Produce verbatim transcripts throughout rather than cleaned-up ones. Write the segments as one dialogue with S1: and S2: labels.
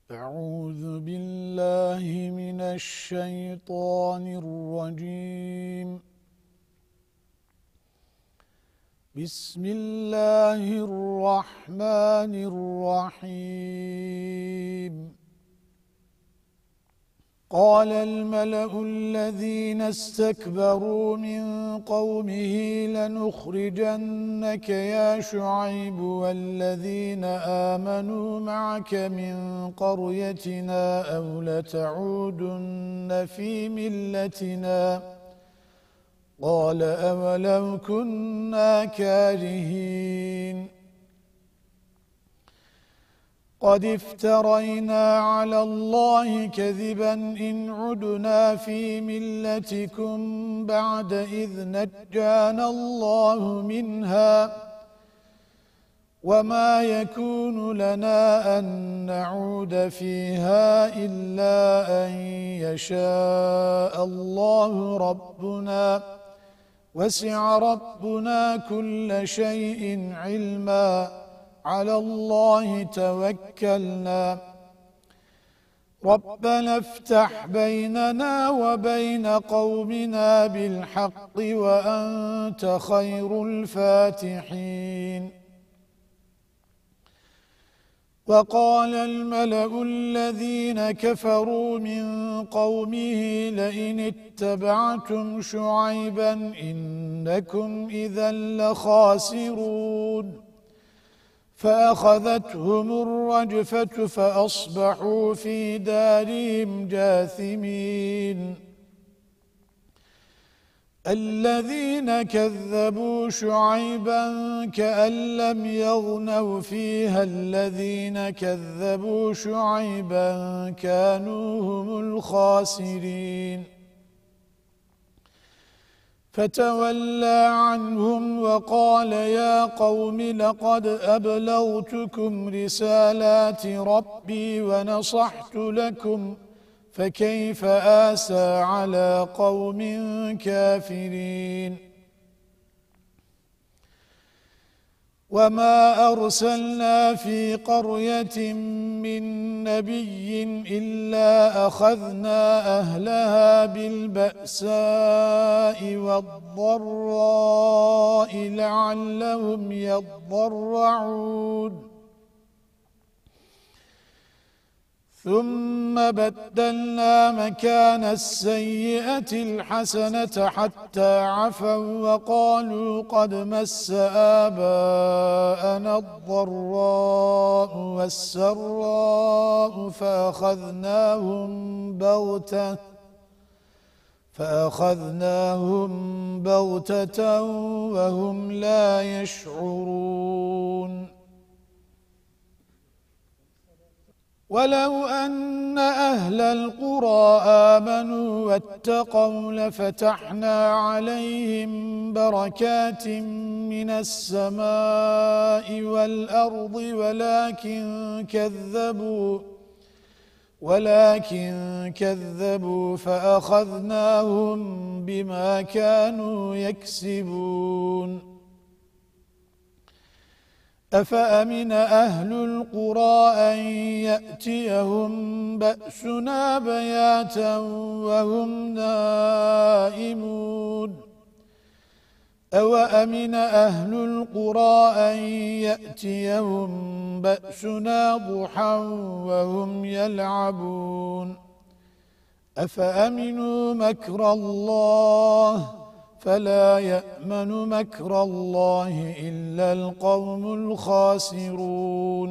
S1: أعوذ بالله من الشيطان الرجيم. بسم الله الرحمن الرحيم. قال الملأ الذين استكبروا من قومه لنخرجنك يا شعيب والذين آمنوا معك من قريتنا أو لتعودن في ملتنا قال أولو كنا كارهين. قد افترينا على الله كذبا إن عدنا في ملتكم بعد إذ نجانا الله منها وما يكون لنا أن نعود فيها إلا أن يشاء الله ربنا وسع ربنا كل شيء علما على الله توكلنا ربنا افتح بيننا وبين قومنا بالحق وأنت خير الفاتحين. وقال الملأ الذين كفروا من قومه لئن اتبعتم شعيبا إنكم إذا لخاسرون. فأخذتهم الرجفة فأصبحوا في دارهم جاثمين. الذين كذبوا شعيبا كأن لم يغنوا فيها الذين كذبوا شعيبا كانوا هم الخاسرين. فتولى عنهم وقال يا قوم لقد أبلغتكم رسالات ربي ونصحت لكم فكيف آسى على قوم كافرين. وما أرسلنا في قرية من نبي إلا أخذنا أهلها بالبأساء والضراء لعلهم يضرعون. ثم بدلنا مكان السيئة الحسنة حتى عفوا وقالوا قد مس آباءنا الضراء والسراء فأخذناهم بغتة فأخذناهم بغتة وهم لا يشعرون. ولو أن أهل القرى آمنوا واتقوا لفتحنا عليهم بركات من السماء والأرض ولكن كذبوا ولكن كذبوا فأخذناهم بما كانوا يكسبون. أفأمن أهل القرى أن يأتيهم بأسنا بياتا وهم نائمون. أوأمن أهل القرى أن يأتيهم بأسنا ضحى وهم يلعبون. أفأمنوا مكر الله فلا يأمن مكر الله إلا القوم الخاسرون.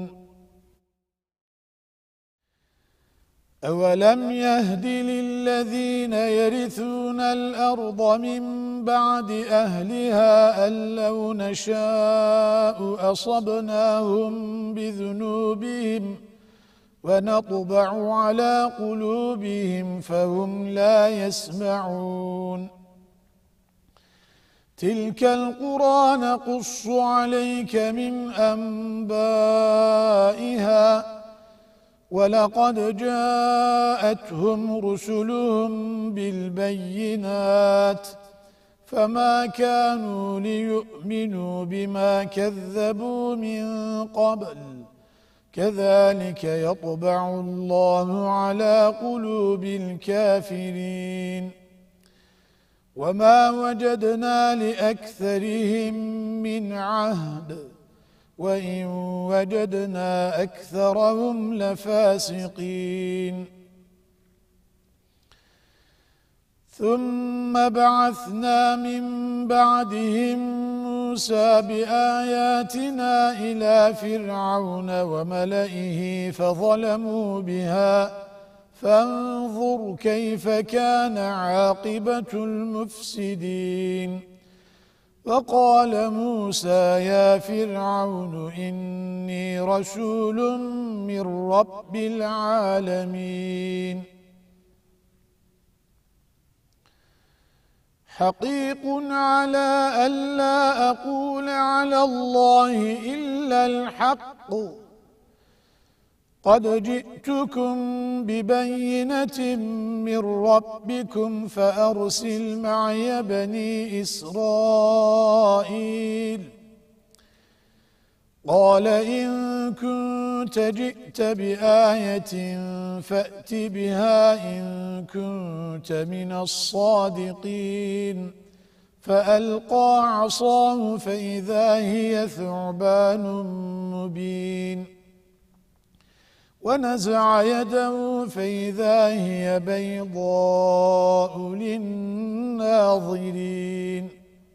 S1: أولم يهد للذين يرثون الأرض من بعد أهلها أن لو نشاء أصبناهم بذنوبهم ونطبع على قلوبهم فهم لا يسمعون. تلك القرى نقص عليك من أنبائها ولقد جاءتهم رسلهم بالبينات فما كانوا ليؤمنوا بما كذبوا من قبل كذلك يطبع الله على قلوب الكافرين وما وجدنا لأكثرهم من عهد وإن وجدنا أكثرهم لفاسقين ثم بعثنا من بعدهم موسى بآياتنا إلى فرعون وملئه فظلموا بها فانظر كيف كان عاقبة المفسدين وقال موسى يا فرعون إني رسول من رب العالمين حقيق على ألا أقول على الله إلا الحق قد جئتكم ببينة من ربكم فأرسل معي بني إسرائيل قال إن كنت جئت بآية فأت بها إن كنت من الصادقين فألقى عصاه فإذا هي ثعبان مبين ونزع يده فإذا هي بيضاء للناظرين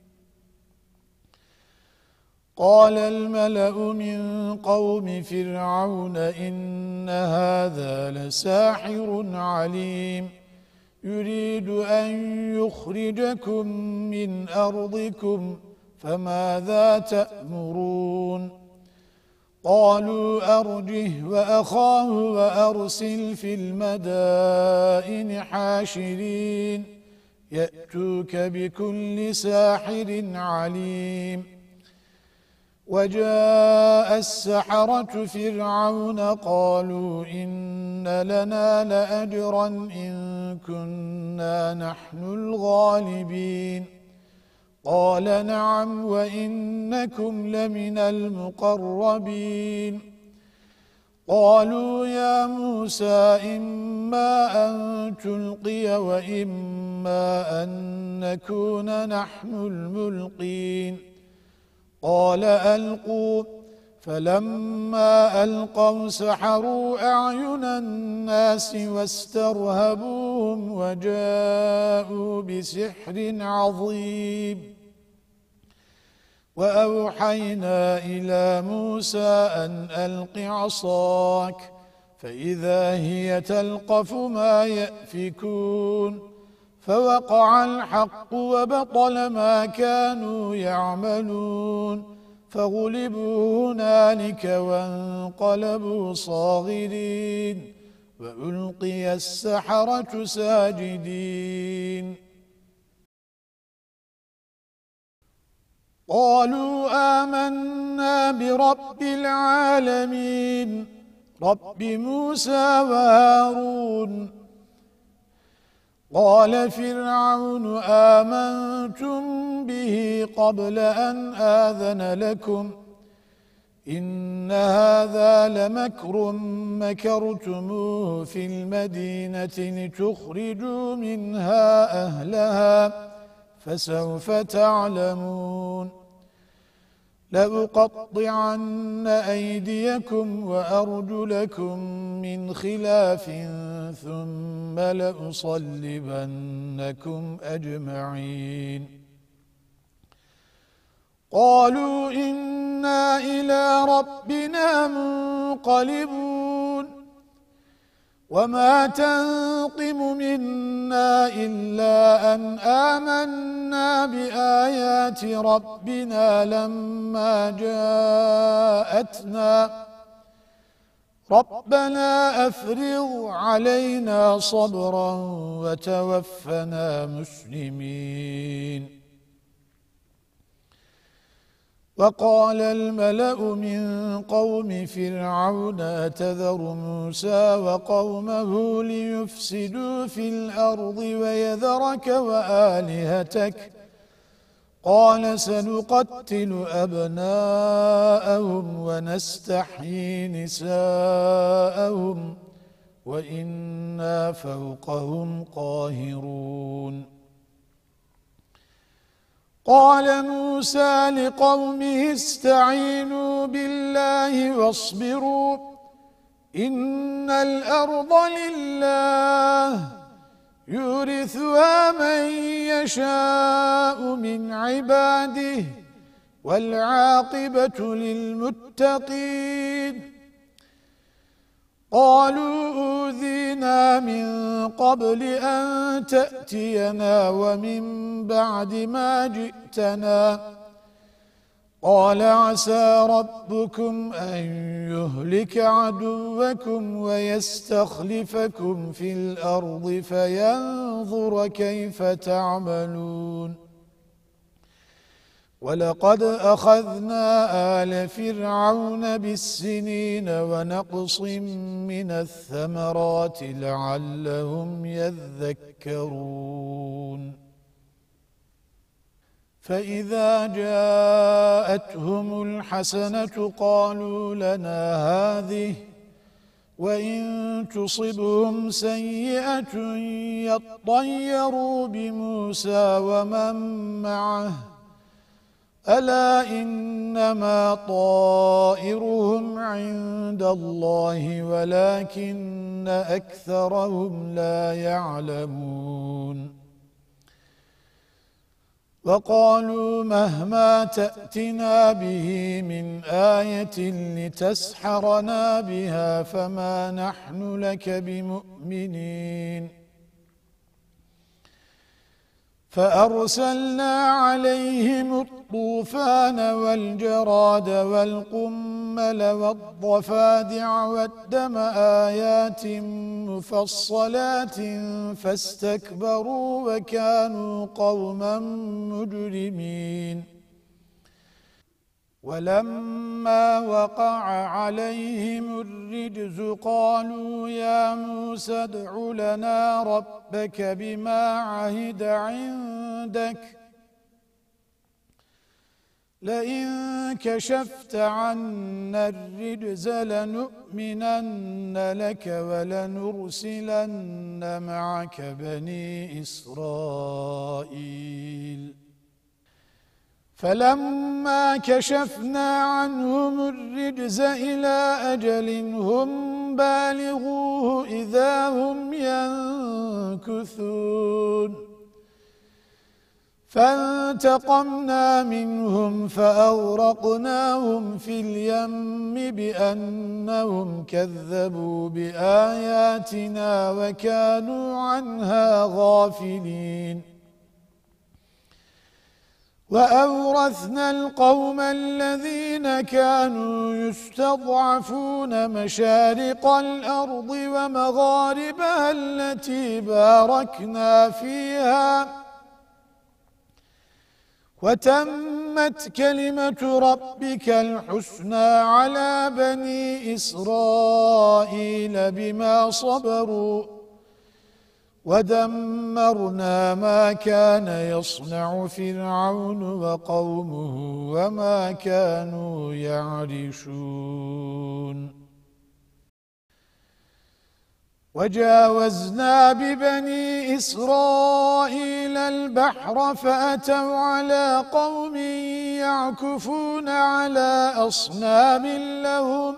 S1: قال الملأ من قوم فرعون إن هذا لساحر عليم يريد أن يخرجكم من أرضكم فماذا تأمرون قالوا أرجه وأخاه وأرسل في المدائن حاشرين يأتوك بكل ساحر عليم وجاء السحرة فرعون قالوا إن لنا لأجرا إن كنا نحن الغالبين قال نعم وإنكم لمن المقربين قالوا يا موسى إما أن تلقي وإما أن نكون نحن الملقين قال ألقوا فلما ألقوا سحروا أعين الناس واسترهبوهم وجاءوا بسحر عظيم وأوحينا إلى موسى أن ألق عصاك فإذا هي تلقف ما يأفكون فوقع الحق وبطل ما كانوا يعملون فغلبوا هنالك وانقلبوا صاغرين وألقي السحرة ساجدين قالوا آمنا برب العالمين رب موسى وهارون قال فرعون آمنتم به قبل أن آذن لكم إن هذا لمكر مكرتموه في المدينة لتخرجوا منها أهلها فسوف تعلمون لأقطعن أيديكم وأرجلكم من خلاف ثم لأصلبنكم أجمعين قالوا إنا إلى ربنا منقلبون وما تنقم منا إلا أن آمنا بآيات ربنا لما جاءتنا ربنا أفرغ علينا صبرا وتوفنا مسلمين وقال الملأ من قوم فرعون أتذر موسى وقومه ليفسدوا في الأرض ويذرك وآلهتك قال سنقتل أبناءهم ونستحيي نساءهم وإنا فوقهم قاهرون قال موسى لقومه استعينوا بالله واصبروا إن الأرض لله يورثها من يشاء من عباده والعاقبة للمتقين قالوا أوذينا من قبل أن تأتينا ومن بعد ما جئتنا قال عسى ربكم أن يهلك عدوكم ويستخلفكم في الأرض فينظر كيف تعملون ولقد أخذنا آل فرعون بالسنين ونقص من الثمرات لعلهم يذكرون فإذا جاءتهم الحسنة قالوا لنا هذه وإن تصبهم سيئة يطيروا بموسى ومن معه ألا إنما طائرهم عند الله ولكن أكثرهم لا يعلمون وقالوا مهما تأتنا به من آية لتسحرنا بها فما نحن لك بمؤمنين فأرسلنا عليهم الطوفان والجراد والقمل والضفادع والدم آيات مفصلات فاستكبروا وكانوا قوما مجرمين ولما وقع عليهم الرجز قالوا يا موسى ادع لنا ربك بما عهد عندك لئن كشفت عنا الرجز لنؤمنن لك ولنرسلن معك بني إسرائيل فلما كشفنا عنهم الرجز إلى أجل هم بالغوه إذا هم ينكثون فانتقمنا منهم فأغرقناهم في اليم بأنهم كذبوا بآياتنا وكانوا عنها غافلين وأورثنا القوم الذين كانوا يستضعفون مشارق الأرض ومغاربها التي باركنا فيها وتمت كلمة ربك الحسنى على بني إسرائيل بما صبروا ودمرنا ما كان يصنع فرعون وقومه وما كانوا يعرشون وجاوزنا ببني إسرائيل البحر فأتوا على قوم يعكفون على أصنام لهم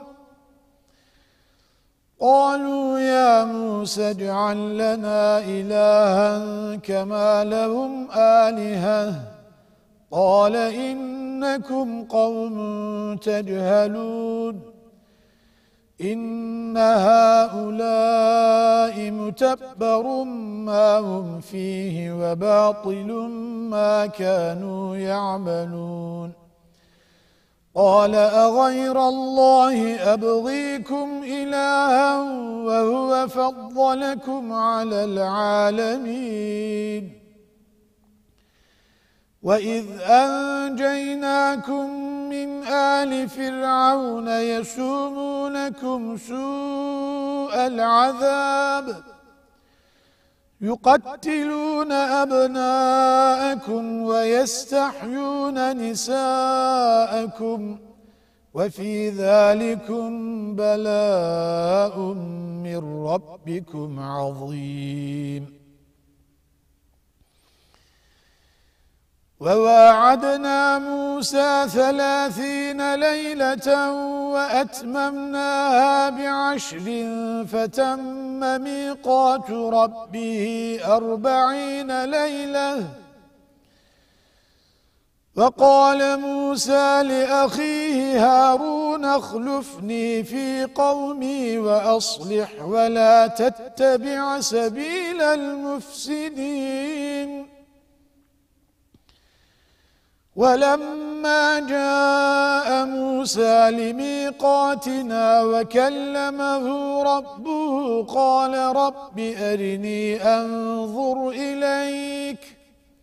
S1: قالوا يا موسى اجعل لنا إلها كما لهم آلهة قال إنكم قوم تجهلون إن هؤلاء متبر ما هم فيه وباطل ما كانوا يعملون قال أغير الله أبغيكم إلها وهو فضلكم على العالمين وإذ أنجيناكم من آل فرعون يسومونكم سوء العذاب يقتلون أبناءكم ويستحيون نساءكم وفي ذلكم بلاء من ربكم عظيم. وواعدنا موسى ثلاثين ليلة وأتممناها بعشر فتم ميقات ربه أربعين ليلة. وقال موسى لأخيه هارون اخلفني في قومي وأصلح ولا تتبع سبيل المفسدين. ولما جاء موسى لميقاتنا وكلمه ربه قال رب أرني أنظر إليك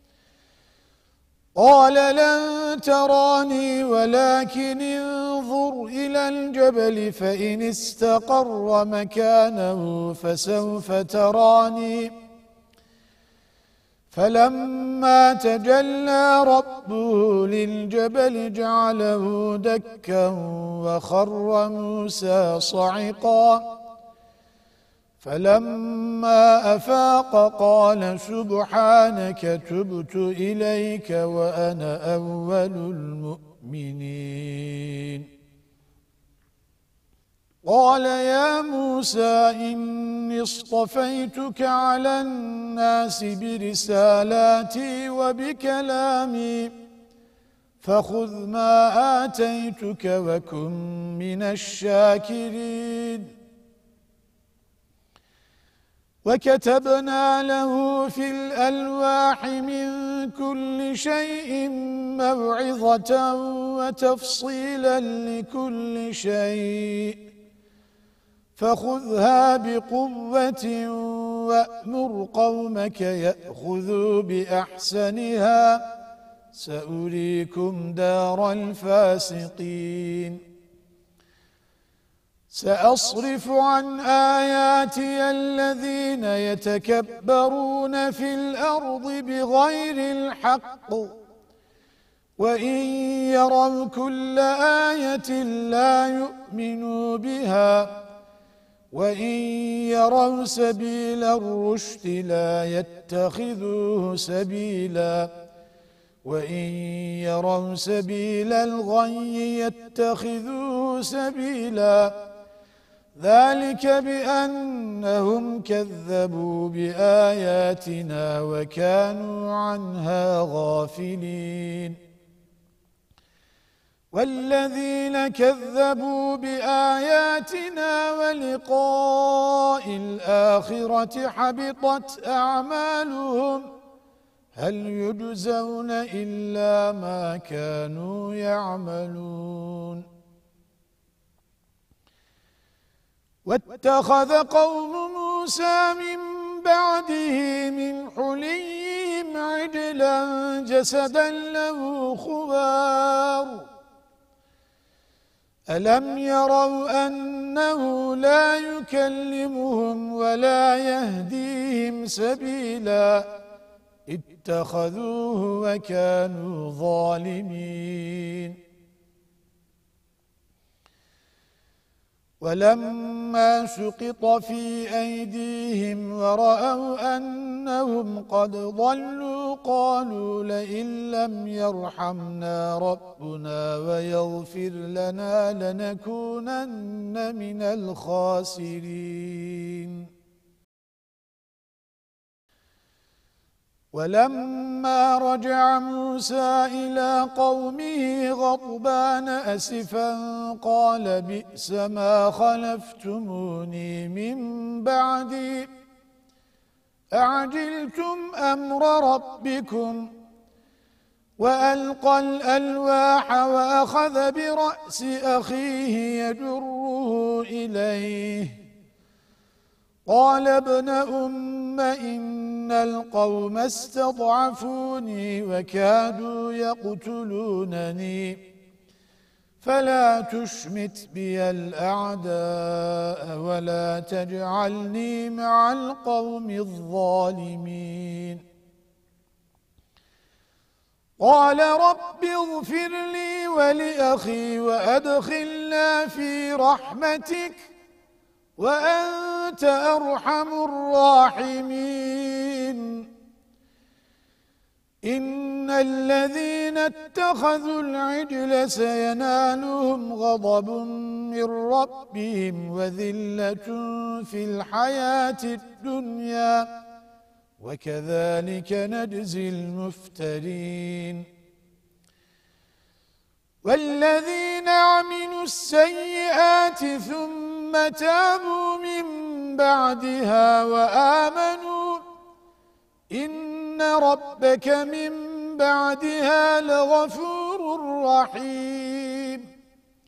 S1: قال لن تراني ولكن انظر إلى الجبل فإن استقر مكانه فسوف تراني. فلما تجلى ربه للجبل جعله دكا وخر موسى صعقا. فلما أفاق قال سبحانك تبت إليك وأنا أول المؤمنين. قال يا موسى إني اصطفيتك على الناس برسالاتي وبكلامي فخذ ما آتيتك وكن من الشاكرين. وكتبنا له في الألواح من كل شيء موعظة وتفصيلا لكل شيء فخذها بقوة وأمر قومك يأخذوا بأحسنها سأريكم دار الفاسقين. سأصرف عن آياتي الذين يتكبرون في الأرض بغير الحق وإن يروا كل آية لا يؤمنوا بها وإن يروا سبيل الرشد لا يتخذوه سبيلا وإن يروا سبيل الغي يتخذوه سبيلا ذلك بأنهم كذبوا بآياتنا وكانوا عنها غافلين. والذين كذبوا بآياتنا ولقاء الآخرة حبطت أعمالهم هل يجزون إلا ما كانوا يعملون. واتخذ قوم موسى من بعده من حليهم عجلا جسدا له خوار ألم يروا أنه لا يكلمهم ولا يهديهم سبيلا اتخذوه وكانوا ظالمين. ولما سقط في أيديهم ورأوا أنهم قد ضلوا قالوا لئن لم يرحمنا ربنا ويغفر لنا لنكونن من الخاسرين. ولما رجع موسى إلى قومه غضبان أسفا قال بئس ما خلفتموني من بعدي أعجلتم أمر ربكم وألقى الألواح وأخذ برأس أخيه يجره إليه قال ابن أم إن القوم استضعفوني وكادوا يقتلونني فلا تشمت بي الأعداء ولا تجعلني مع القوم الظالمين قال رب اغفر لي ولأخي وأدخلنا في رحمتك وأنت أرحم الراحمين إن الذين اتخذوا العجل سينالهم غضب من ربهم وذلة في الحياة الدنيا وكذلك نجزي المفترين والذين عملوا السيئات ثم تابوا من بعدها وآمنوا إن ربك من بعدها لغفور رحيم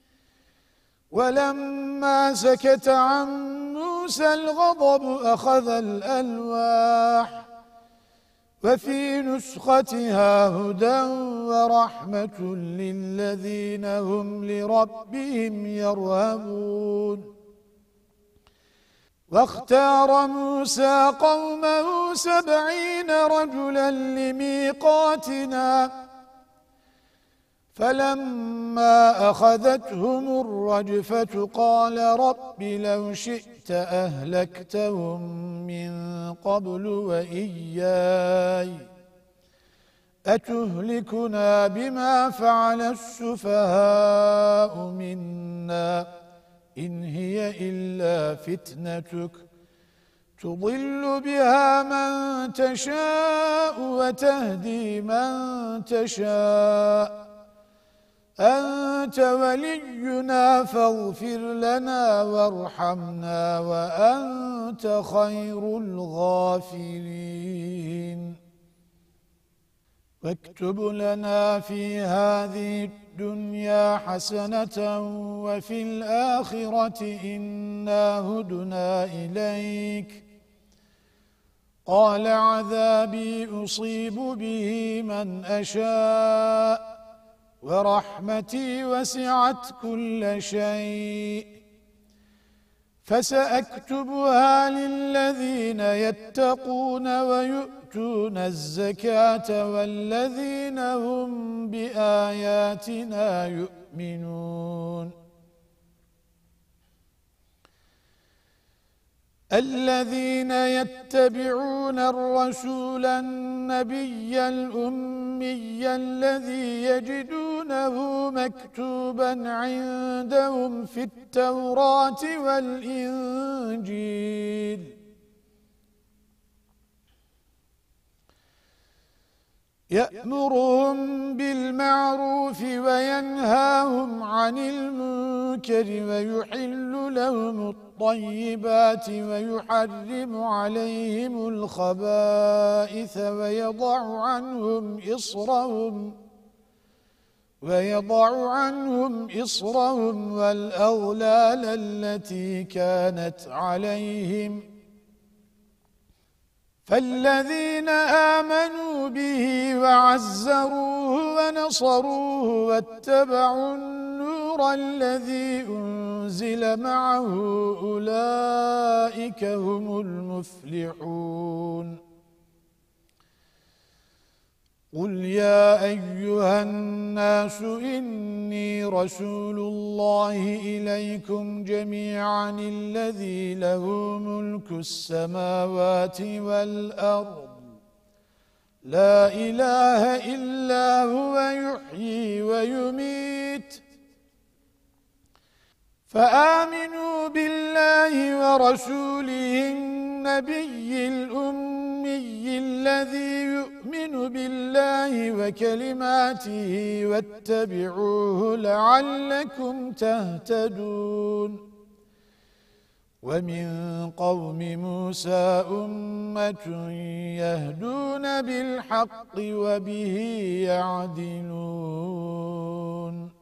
S1: ولما سكت عن موسى الغضب أخذ الألواح وفي نسختها هدى ورحمة للذين هم لربهم يرهبون واختار موسى قومه سبعين رجلا لميقاتنا فلما أخذتهم الرجفة قال رب لو شئت أهلكتهم من قبل وإياي أتهلكنا بما فعل السفهاء منا إن هي إلا فتنتك تضل بها من تشاء وتهدي من تشاء أنت ولينا فاغفر لنا وارحمنا وأنت خير الغافرين واكتب لنا في هذه الدنيا حسنة وفي الآخرة إنا هدنا إليك قال عذابي أصيب به من أشاء ورحمتي وسعت كل شيء فسأكتبها للذين يتقون ويؤتون الزكاة والذين هم بآياتنا يؤمنون الذين يتبعون الرسول النبي الأمي الذي يجدونه مكتوبا عندهم في التوراة والإنجيل يأمرهم بالمعروف وينهاهم عن المنكر ويحل لهم الطيبات ويحرم عليهم الخبائث ويضع عنهم إصرهم ويضع عنهم إصرهم والأغلال التي كانت عليهم فالذين آمنوا به وعزروه ونصروه واتبعوا النور الذي أنزل معه أولئك هم المفلحون قل يا أيها الناس إني رسول الله إليكم جميعا الذي له ملك السماوات والأرض لا إله إلا هو يحيي ويميت فآمنوا بالله ورسوله النبي الأمي الذي يؤمن بالله وكلماته واتبعوه لعلكم تهتدون ومن قوم موسى أمة يهدون بالحق وبه يعدلون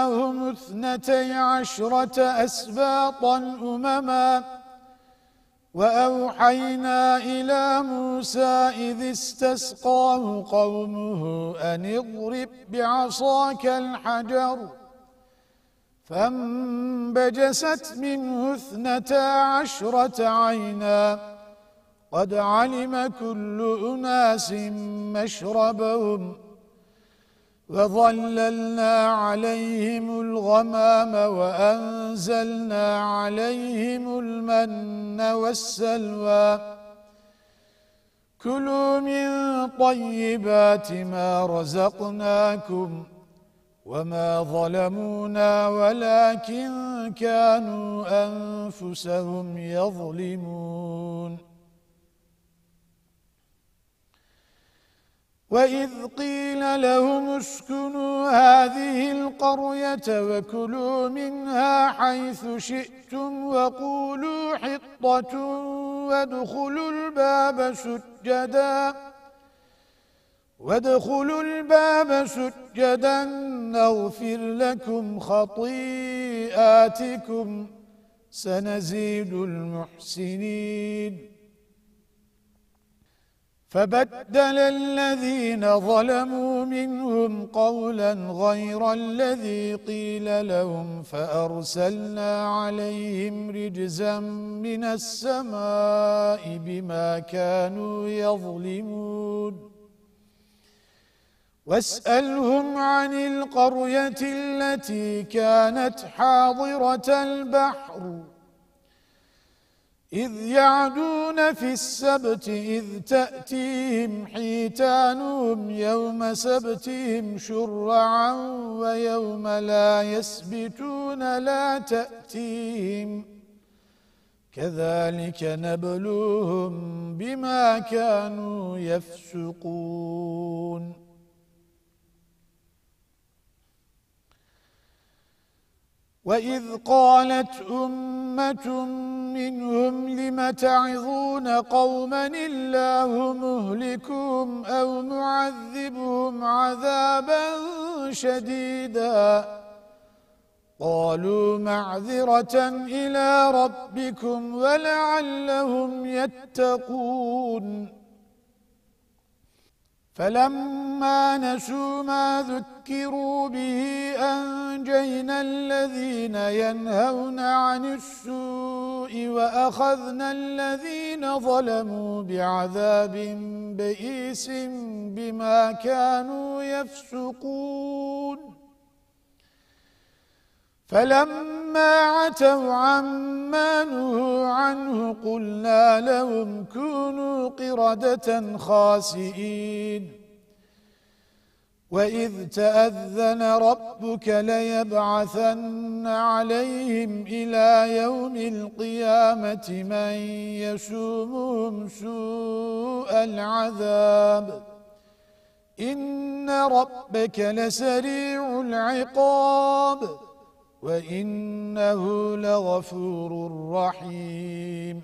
S1: وقطعناهم اثنتي عشرة أسباطا أمما وأوحينا إلى موسى إذ استسقاه قومه أن اضرب بعصاك الحجر فانبجست منه اثنتا عشرة عينا قد علم كل أناس مشربهم وظللنا عليهم الغمام وأنزلنا عليهم المن والسلوى كلوا من طيبات ما رزقناكم وما ظلمونا ولكن كانوا أنفسهم يظلمون وإذ قيل لهم اسكنوا هذه القرية وكلوا منها حيث شئتم وقولوا حطة وادخلوا الباب سجدا وادخلوا الباب سجدا نغفر لكم خطيئاتكم سنزيد المحسنين فبدل الذين ظلموا منهم قولا غير الذي قيل لهم فأرسلنا عليهم رجزا من السماء بما كانوا يظلمون واسألهم عن القرية التي كانت حاضرة البحر إذ يعدون في السبت إذ تأتيهم حيتانهم يوم سبتهم شرعا ويوم لا يسبتون لا تأتيهم كذلك نبلوهم بما كانوا يفسقون وإذ قالت أمة منهم لم تعظون قوما الله مهلكهم أو معذبهم عذابا شديدا قالوا معذرة إلى ربكم ولعلهم يتقون فلما نسوا ما ذكروا به أنجينا الذين ينهون عن السوء وأخذنا الذين ظلموا بعذاب بئيس بما كانوا يفسقون فلما عتوا عما نهوا عنه قلنا لهم كونوا قردة خاسئين وإذ تأذن ربك ليبعثن عليهم إلى يوم القيامة من يسومهم سوء العذاب إن ربك لسريع العقاب وإنه لغفور رحيم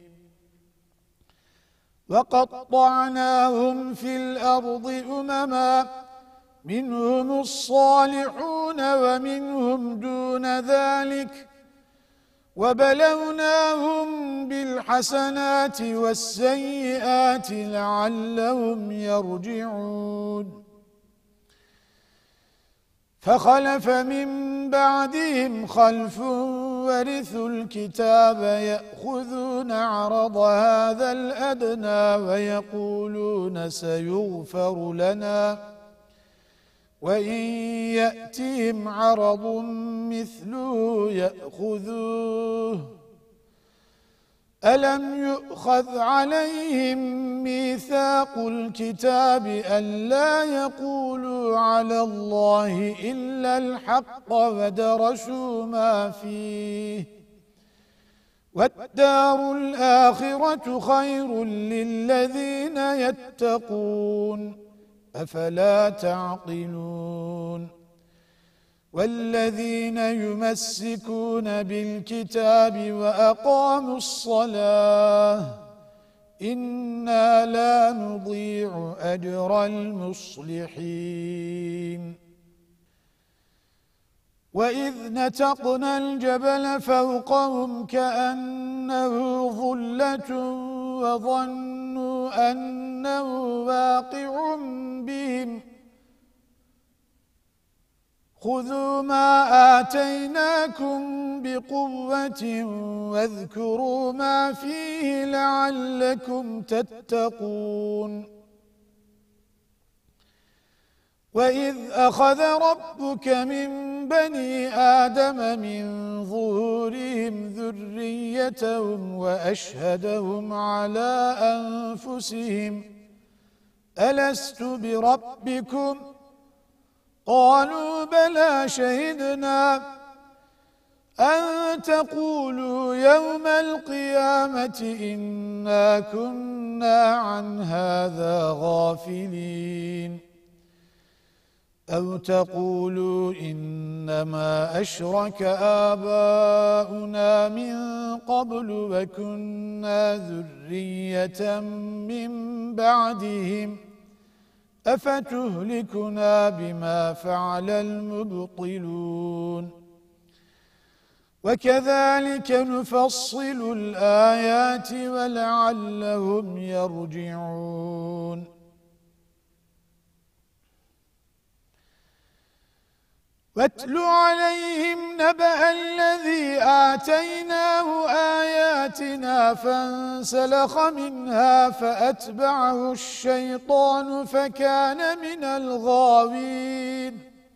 S1: وقطعناهم في الأرض أمما منهم الصالحون ومنهم دون ذلك وبلوناهم بالحسنات والسيئات لعلهم يرجعون فخلف من بعدهم خلف ورثوا الكتاب يأخذون عرض هذا الأدنى ويقولون سيغفر لنا وإن يأتهم عرض مثله يأخذوه ألم يؤخذ عليهم ميثاق الكتاب ألا يقولوا على الله إلا الحق ودرسوا ما فيه والدار الآخرة خير للذين يتقون أفلا تعقلون والذين يمسكون بالكتاب وأقاموا الصلاة إنا لا نضيع أجر المصلحين وَإِذْ نَتَقْنَا الْجَبَلَ فَوْقَهُمْ كَأَنَّهُ ظُلَّةٌ وَظَنُّوا أَنَّهُ واقع بِهِمْ خُذُوا مَا آتَيْنَاكُمْ بِقُوَّةٍ وَاذْكُرُوا مَا فِيهِ لَعَلَّكُمْ تَتَّقُونَ وَإِذْ أَخَذَ رَبُّكَ مِنْ بَنِي آدَمَ مِنْ ظُهُورِهِمْ ذُرِّيَّتَهُمْ وَأَشْهَدَهُمْ عَلَى أَنفُسِهِمْ أَلَسْتُ بِرَبِّكُمْ ۖ قَالُوا بَلَى شَهِدْنَا أَن تَقُولُوا يَوْمَ الْقِيَامَةِ إِنَّا كُنَّا عَنْ هَذَا غَافِلِينَ أَوْ تَقُولُوا إِنَّمَا أَشْرَكَ آبَاؤُنَا مِنْ قَبْلُ وَكُنَّا ذُرِّيَّةً مِنْ بَعْدِهِمْ أَفَتُهْلِكُنَا بِمَا فَعَلَ الْمُبْطِلُونَ وَكَذَلِكَ نُفَصِّلُ الْآيَاتِ وَلَعَلَّهُمْ يَرْجِعُونَ وَاتْلُ عَلَيْهِمْ نَبَأَ الَّذِي آتَيْنَاهُ آيَاتِنَا فَانسَلَخَ مِنْهَا فَأَتْبَعَهُ الشَّيْطَانُ فَكَانَ مِنَ الْغَاوِينَ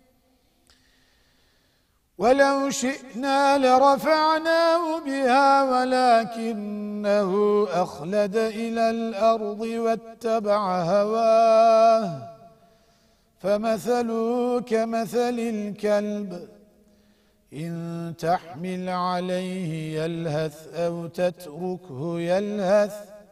S1: وَلَوْ شِئْنَا لَرَفَعْنَاهُ بِهَا وَلَكِنَّهُ أَخْلَدَ إِلَى الْأَرْضِ وَاتَّبَعَ هَوَاهُ فَمَثَلُهُ كَمَثَلِ الْكَلْبِ إِنْ تَحْمِلْ عَلَيْهِ يَلْهَثْ أَوْ تَتْرُكْهُ يَلْهَثْ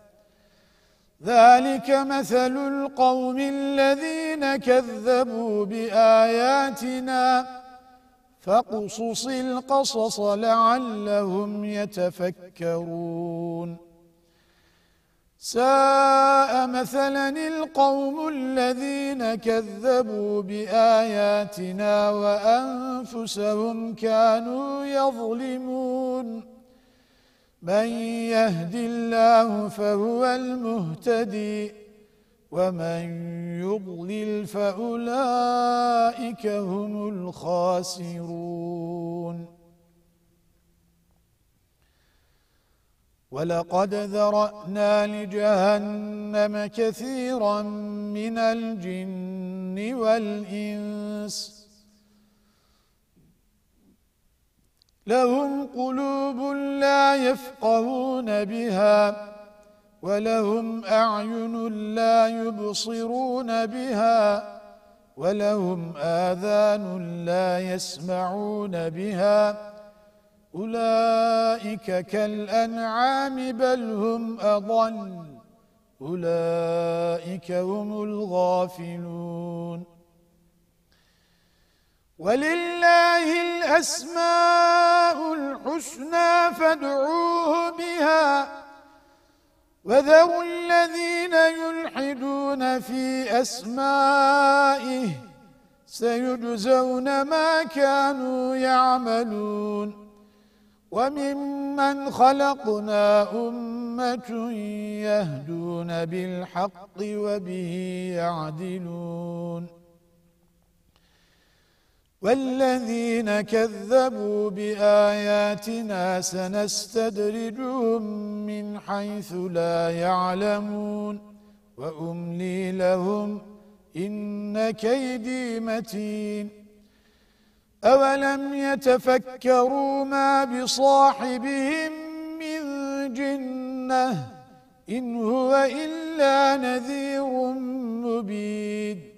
S1: ذَلِكَ مَثَلُ الْقَوْمِ الَّذِينَ كَذَّبُوا بِآيَاتِنَا فَاقْصُصِ الْقَصَصَ لَعَلَّهُمْ يَتَفَكَّرُونَ سَاءَ مَثَلًا الْقَوْمُ الَّذِينَ كَذَّبُوا بِآيَاتِنَا وَأَنفُسَهُمْ كَانُوا يَظْلِمُونَ مَنْ يَهْدِ اللَّهُ فَهُوَ الْمُهْتَدِي وَمَنْ يُضْلِلْ فَأُولَئِكَ هُمُ الْخَاسِرُونَ وَلَقَدْ ذَرَأْنَا لِجَهَنَّمَ كَثِيرًا مِنَ الْجِنِّ وَالْإِنسِ لَهُمْ قُلُوبٌ لَا يَفْقَهُونَ بِهَا وَلَهُمْ أَعْيُنٌ لَا يُبْصِرُونَ بِهَا وَلَهُمْ آذَانٌ لا يَسْمَعُونَ بِهَا أُولَئِكَ كَالْأَنْعَامِ بَلْ هُمْ أَضَلُّ أُولَئِكَ هُمُ الْغَافِلُونَ وَلِلَّهِ الْأَسْمَاءُ الْحُسْنَى فَادْعُوهُ بِهَا وَذَرُوا الَّذِينَ يُلْحِدُونَ فِي أَسْمَائِهِ سَيُجْزَوْنَ مَا كَانُوا يَعْمَلُونَ وَمِمَّنْ خَلَقْنَا أُمَّةٌ يَهْدُونَ بِالْحَقِّ وَبِهِ يَعْدِلُونَ وَالَّذِينَ كَذَّبُوا بِآيَاتِنَا سَنَسْتَدْرِجُهُمْ مِنْ حَيْثُ لَا يَعْلَمُونَ وَأُمْلِي لَهُمْ إِنَّ كَيْدِي مَتِينٌ أَوَلَمْ يَتَفَكَّرُوا مَا بِصَاحِبِهِمْ مِنْ جِنَّةٍ إِنْ هُوَ إِلَّا نَذِيرٌ مُبِينٌ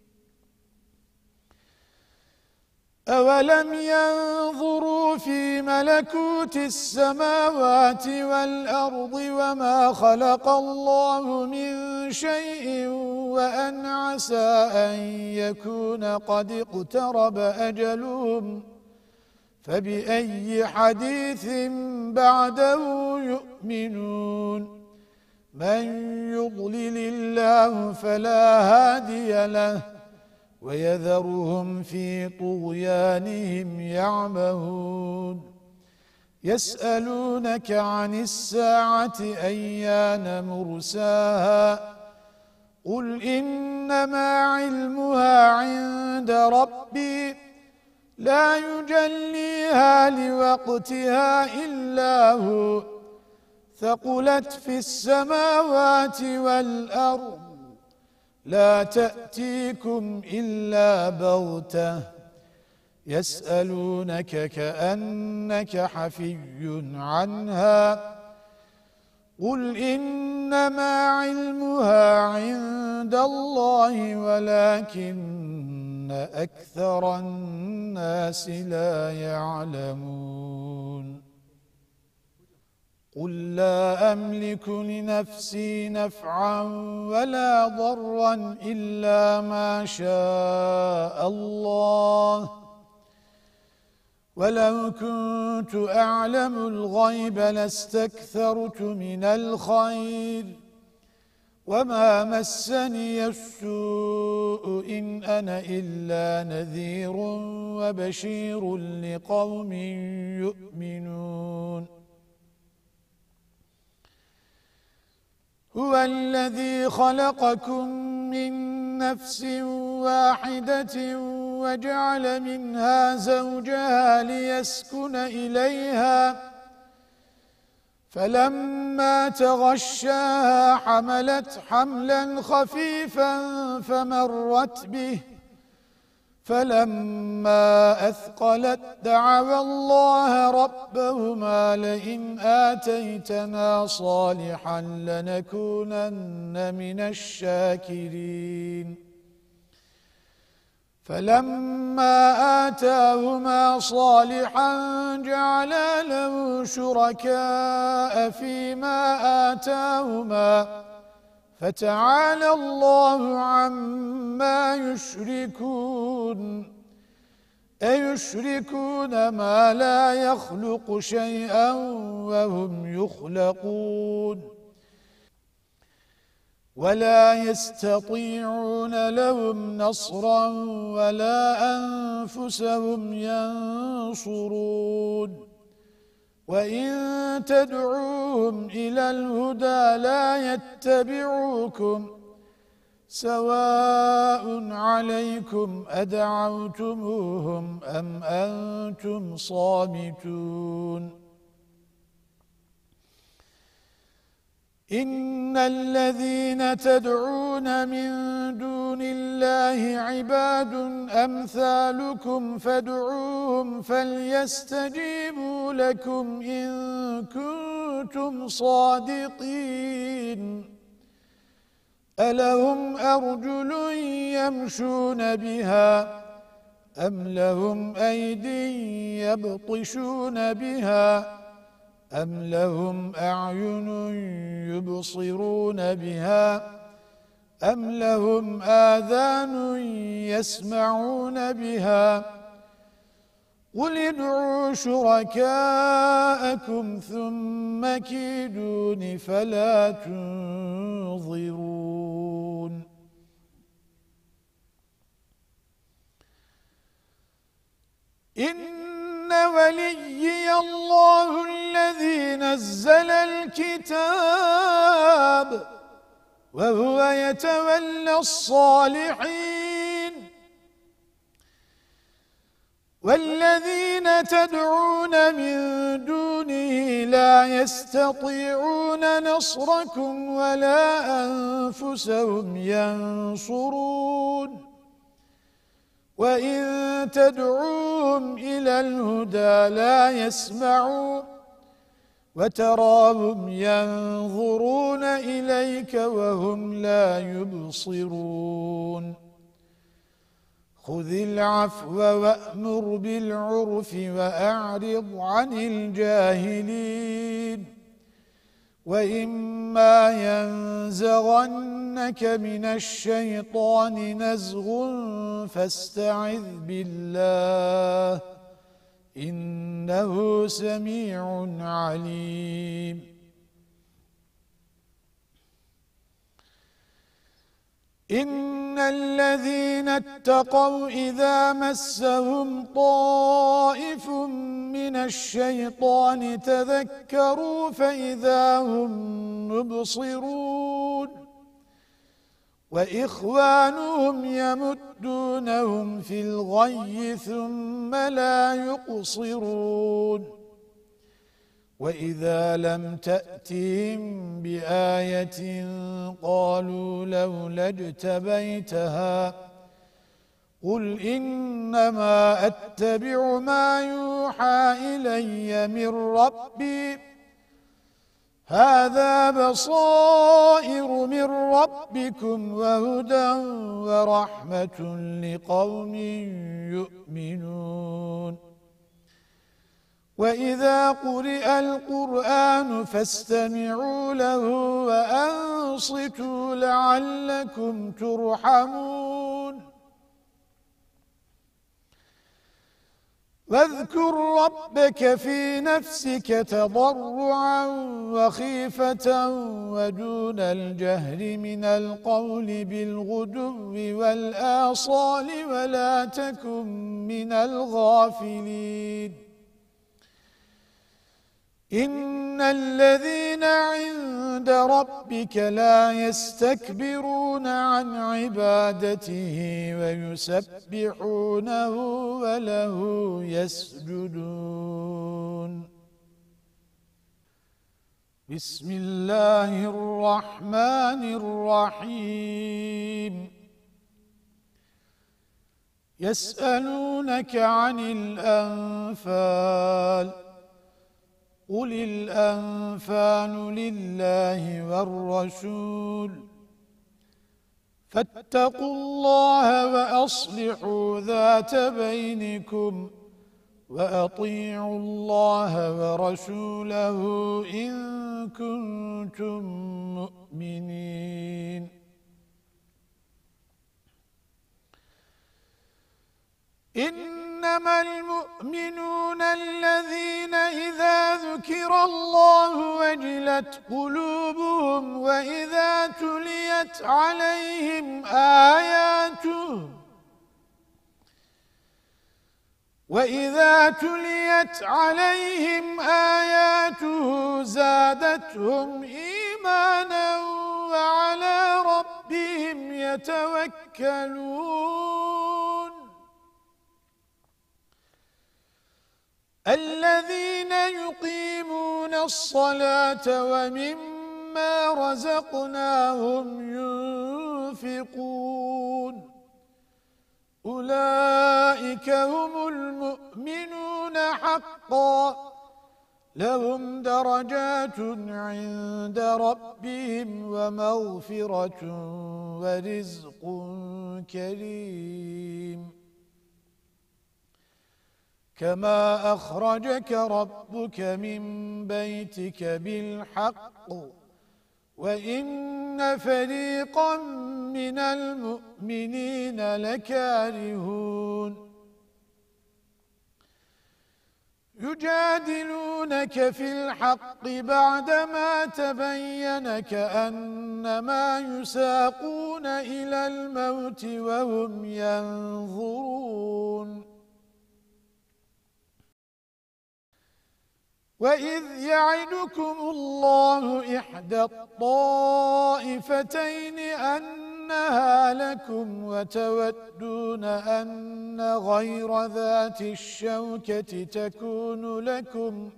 S1: أَوَلَمْ يَنْظُرُوا فِي مَلَكُوتِ السَّمَاوَاتِ وَالْأَرْضِ وَمَا خَلَقَ اللَّهُ مِنْ شَيْءٍ وَأَنْ عَسَى أَنْ يَكُونَ قَدِ اقْتَرَبَ أَجَلُهُمْ فَبِأَيِّ حَدِيثٍ بَعْدَهُ يُؤْمِنُونَ مَنْ يُضْلِلِ اللَّهُ فَلَا هَادِيَ لَهُ ويذرهم في طغيانهم يعمهون يسألونك عن الساعة أيان مرساها قل إنما علمها عند ربي لا يجليها لوقتها إلا هو ثقلت في السماوات والأرض لا تأتيكم إلا بغتة يسألونك كأنك حفي عنها قل إنما علمها عند الله ولكن أكثر الناس لا يعلمون قل لا أملك لنفسي نفعا ولا ضرا إلا ما شاء الله ولو كنت أعلم الغيب لاستكثرت من الخير وما مسني السوء إن أنا إلا نذير وبشير لقوم يؤمنون هو الذي خلقكم من نفس واحدة وجعل منها زوجها ليسكن إليها فلما تغشاها حملت حملا خفيفا فمرت به فلما أثقلت دعوا الله ربهما لئن آتيتنا صالحا لنكونن من الشاكرين فلما آتاهما صالحا جعلا له شركاء فيما آتاهما فتعالى الله عما يشركون أيشركون ما لا يخلق شيئا وهم يخلقون ولا يستطيعون لهم نصرا ولا أنفسهم ينصرون وإن تدعوهم إلى الهدى لا يتبعوكم سواء عليكم أدعوتموهم أم أنتم صامتون إن الذين تدعون من دون الله عباد أمثالكم فادعوهم فليستجيبوا لكم إن كنتم صادقين ألهم أرجل يمشون بها أم لهم أيدي يبطشون بها أم لهم أعين يبصرون بها أم لهم آذان يسمعون بها قل ادعوا شركاءكم ثم كيدون فلا تنظرون إن وليي الله الذي نزل الكتاب وهو يتولى الصالحين والذين تدعون من دونه لا يستطيعون نصركم ولا أنفسهم ينصرون وإن تدعوهم إلى الهدى لا يسمعون وتراهم ينظرون إليك وهم لا يبصرون خذ العفو وأمر بالعرف وأعرض عن الجاهلين وإما ينزغنك من الشيطان نزغ فاستعذ بالله إنه سميع عليم إن الذين اتقوا إذا مسهم طائف من الشيطان تذكروا فإذا هم مبصرون وإخوانهم يمدونهم في الغي ثم لا يقصرون وإذا لم تأتهم بآية قالوا لولا اجتبيتها قل إنما أتبع ما يوحى إلي من ربي هذا بصائر من ربكم وهدى ورحمة لقوم يؤمنون وإذا قرئ القرآن فاستمعوا له وأنصتوا لعلكم ترحمون واذكر ربك في نفسك تضرعا وخيفة ودون الجهر من القول بالغدو والآصال ولا تكن من الغافلين إن الذين عند ربك لا يستكبرون عن عبادته ويسبحونه وله يسجدون بسم الله الرحمن الرحيم يسألونك عن الأنفال قل الأنفال لله والرسول فاتقوا الله وأصلحوا ذات بينكم وأطيعوا الله ورسوله إن كنتم مؤمنين إنما المؤمنون الذين إذا ذكر الله وجلت قلوبهم وإذا تليت عليهم آياته وإذا تليت عليهم آياته زادتهم إيمانا وعلى ربهم يتوكلون الذين يقيمون الصلاة ومما رزقناهم ينفقون أولئك هم المؤمنون حقا لهم درجات عند ربهم ومغفرة ورزق كريم كما أخرجك ربك من بيتك بالحق وإن فريقا من المؤمنين لكارهون يجادلونك في الحق بعدما تبين كأنما يساقون إلى الموت وهم ينظرون وَإِذْ يَعِدُكُمُ اللَّهُ إِحْدَى الطَّائِفَتَيْنِ أَنَّهَا لَكُمْ وَتَوَدُّونَ أَنَّ غَيْرَ ذَاتِ الشَّوْكَةِ تَكُونُ لَكُمْ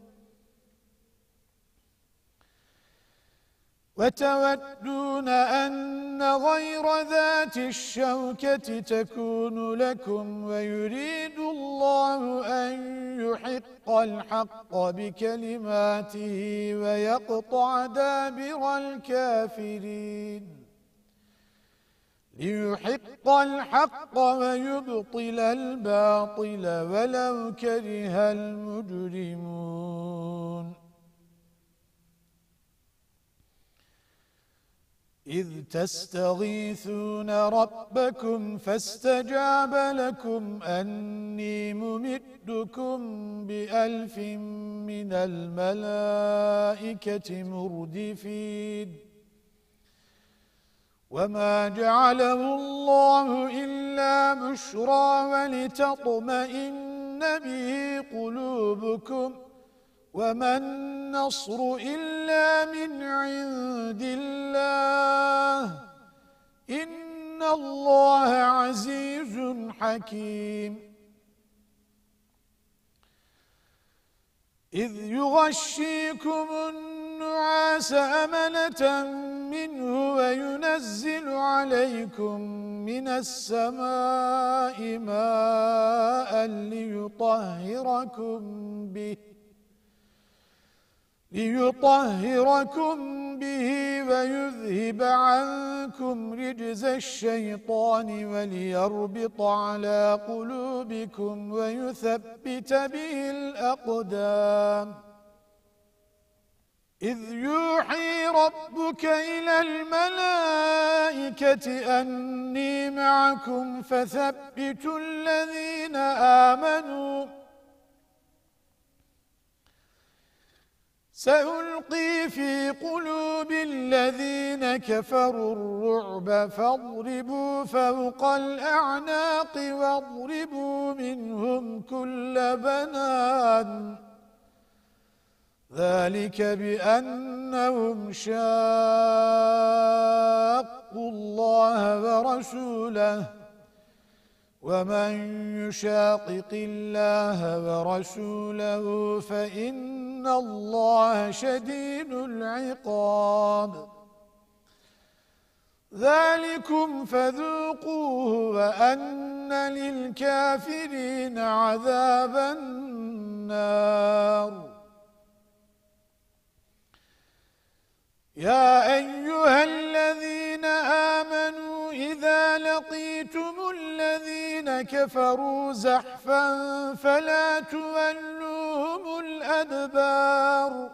S1: وَتَوَدُّونَ أَنَّ غَيْرَ ذَاتِ الشَّوْكَةِ تَكُونُ لَكُمْ وَيُرِيدُ اللَّهُ أَنْ يُحِقَّ الْحَقَّ بِكَلِمَاتِهِ وَيَقْطَعَ دَابِرَ الْكَافِرِينَ لِيُحِقَّ الْحَقَّ وَيُبْطِلَ الْبَاطِلَ وَلَوْ كَرِهَ الْمُجْرِمُونَ إِذْ تَسْتَغِيثُونَ رَبَّكُمْ فَاسْتَجَابَ لَكُمْ أَنِّي مُمِدُّكُمْ بِأَلْفٍ مِّنَ الْمَلَائِكَةِ مُرْدِفِينَ وما جعله الله إلا بشرى ولتطمئن به قلوبكم وما النصر إلا من عند الله إن الله عزيز حكيم إذ يغشيكم النعاس أمنة منه وينزل عليكم من السماء ماء ليطهركم به ليطهركم به ويذهب عنكم رجز الشيطان وليربط على قلوبكم ويثبت به الأقدام إذ يوحي ربك إلى الملائكة أني معكم فثبتوا الذين آمنوا سألقي في قلوب الذين كفروا الرعب فاضربوا فوق الأعناق واضربوا منهم كل بنان ذلك بأنهم شاقوا الله ورسوله ومن يشاقق الله ورسوله فإن الله شديد العقاب ذلكم فذوقوه وأن للكافرين عذاب النار يا أيها الذين آمنوا إذا لقيتم الذين كفروا زحفا فلا تولوهم الأدبار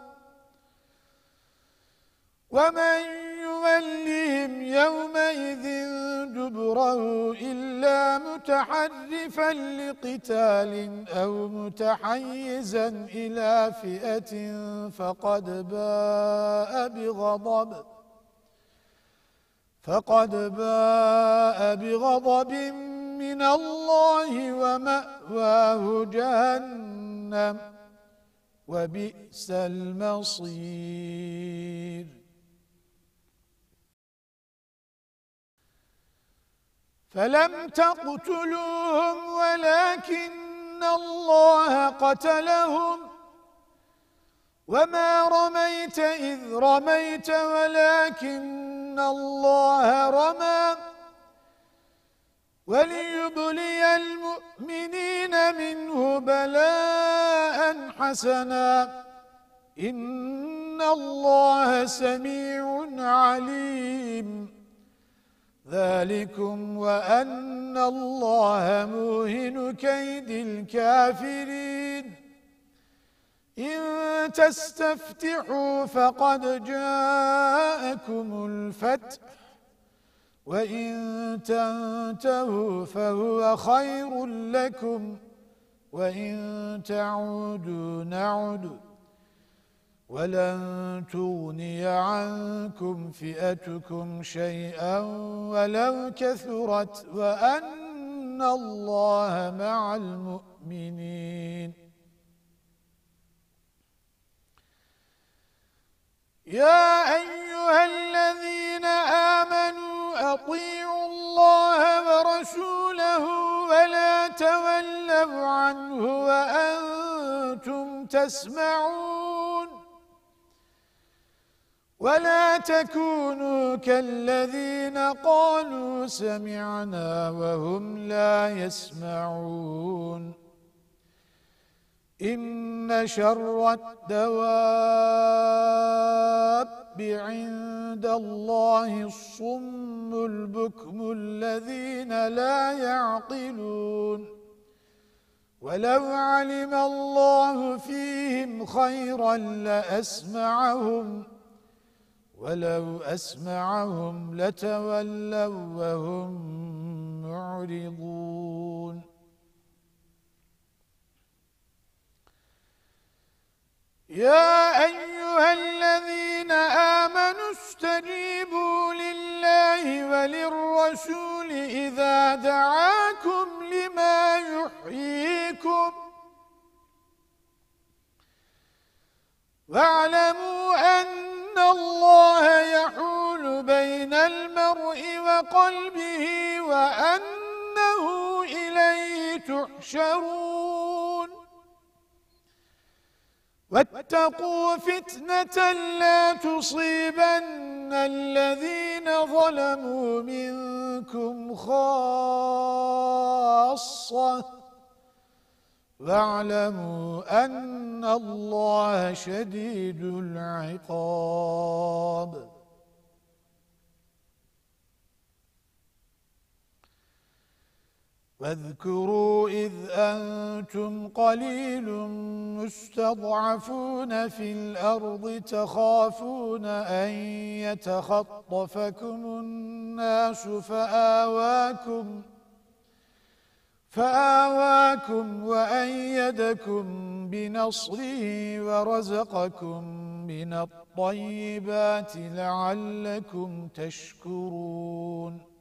S1: ومن يولهم يومئذ دبره إلا متحرفا لقتال أو متحيزا إلى فئة فقد باء بغضب فقد باء بغضب من الله ومأواه جهنم وبئس المصير فلم تقتلوهم ولكن الله قتلهم وما رميت إذ رميت ولكن الله رمى وليبلي المؤمنين منه بلاء حسنا إن الله سميع عليم ذلكم وأن الله موهن كيد الكافرين إن تستفتحوا فقد جاءكم الفتح وإن تنتهوا فهو خير لكم وإن تعودوا نعد ولن تغني عنكم فئتكم شيئا ولو كثرت وأن الله مع المؤمنين يا أيها الذين آمنوا أطيعوا الله ورسوله ولا تولوا عنه وأنتم تسمعون ولا تكونوا كالذين قالوا سمعنا وهم لا يسمعون إن شر الدواب عند الله الصم البكم الذين لا يعقلون ولو علم الله فيهم خيرا لأسمعهم ولو أسمعهم لتولوا وهم معرضون يا أيها الذين آمنوا استجيبوا لله دعاكم لما يحييكم واعلموا أن الله يحول بين المرء وقلبه وأنه إليه تحشرون واتقوا فتنة لا تصيبن الذين ظلموا منكم خاصة واعلموا أن الله شديد العقاب واذكروا إذ أنتم قليل مستضعفون في الأرض تخافون أن يتخطفكم الناس فآواكم فآواكم وأيدكم بنصره ورزقكم من الطيبات لعلكم تشكرون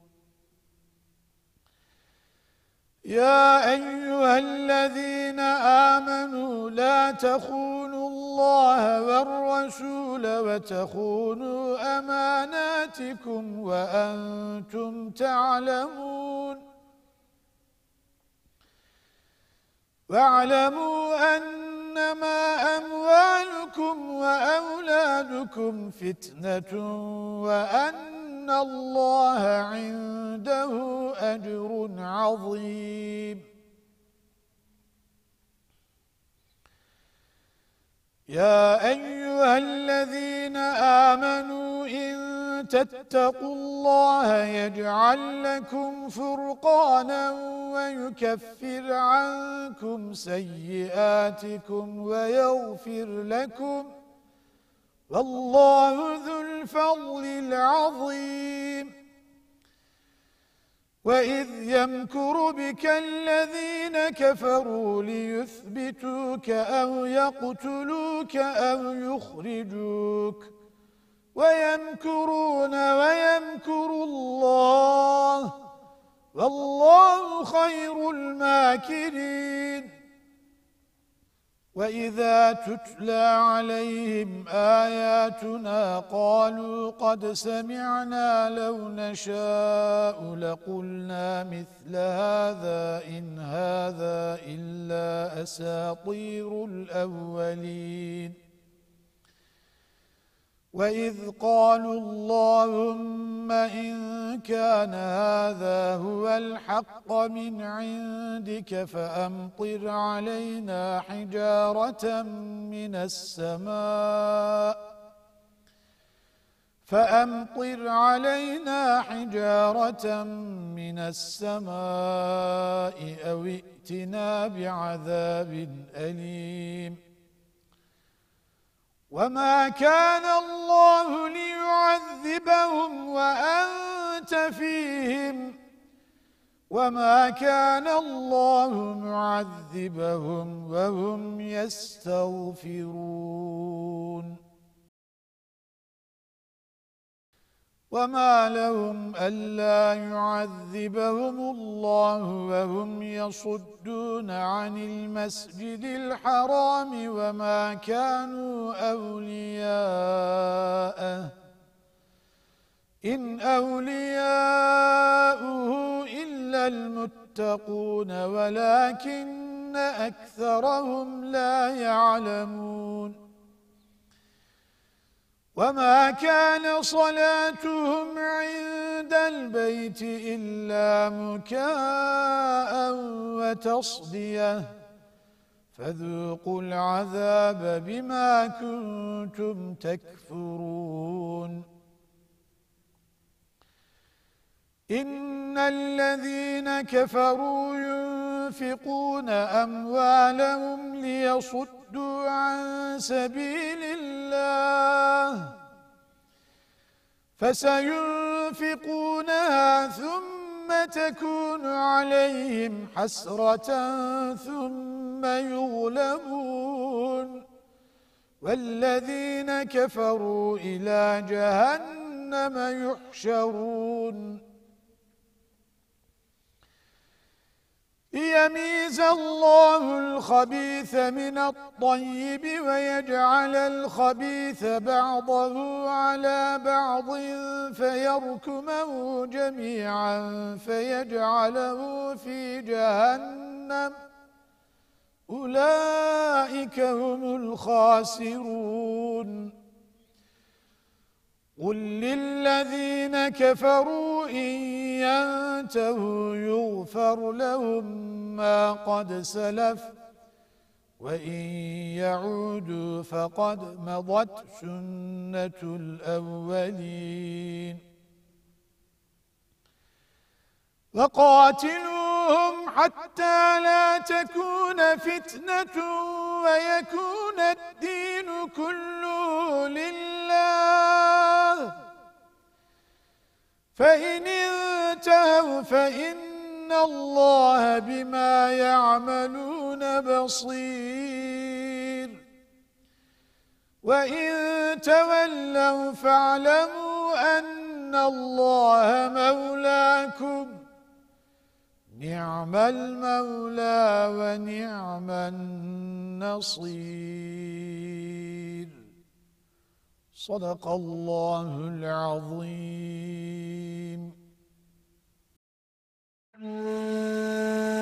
S1: يا أيها الذين آمنوا لا تخونوا الله والرسول وتخونوا أماناتكم وأنتم تعلمون واعلموا أنما أموالكم وأولادكم فتنة وأن الله عنده أجر عظيم يا أيها الذين آمنوا إن تتقوا الله يجعل لكم فرقانا ويكفر عنكم سيئاتكم ويغفر لكم والله ذو الفضل العظيم وإذ يمكر بك الذين كفروا ليثبتوك أو يقتلوك أو يخرجوك ويمكرون ويمكر الله والله خير الماكرين وإذا تتلى عليهم آياتنا قالوا قد سمعنا لو نشاء لقلنا مثل هذا إن هذا إلا أساطير الأولين وإذ قالوا اللهم إن كان هذا هو الحق من عندك فأمطر علينا حجارة من السماء فأمطر علينا حجارة من السماء أو ائتنا بعذاب أليم وما كان الله ليعذبهم وأنت فيهم وما كان الله معذبهم وهم يستغفرون وما لهم ألا يعذبهم الله وهم يصدون عن المسجد الحرام وما كانوا أولياءه إن أولياؤه إلا المتقون ولكن أكثرهم لا يعلمون وما كان صلاتهم عند البيت إلا مكاء وتصدية فذوقوا العذاب بما كنتم تكفرون إن الذين كفروا ينفقون أموالهم ليصدوا عن سبيل الله فسينفقونها ثم تكون عليهم حسرة ثم يغلبون والذين كفروا إلى جهنم يحشرون ليميز الله الخبيث من الطيب ويجعل الخبيث بعضه على بعض فيركمه جميعا فيجعله في جهنم أولئك هم الخاسرون قل للذين كفروا إن ينتهوا يغفر لهم ما قد سلف وإن يعودوا فقد مضت سنة الأولين وقاتلوهم حتى لا تكون فتنة ويكون الدين كله لله فإن انتهوا فإن الله بما يعملون بصير وإن تولوا فاعلموا أن الله مولاكم نعم المولى ونعم النصير صدق الله العظيم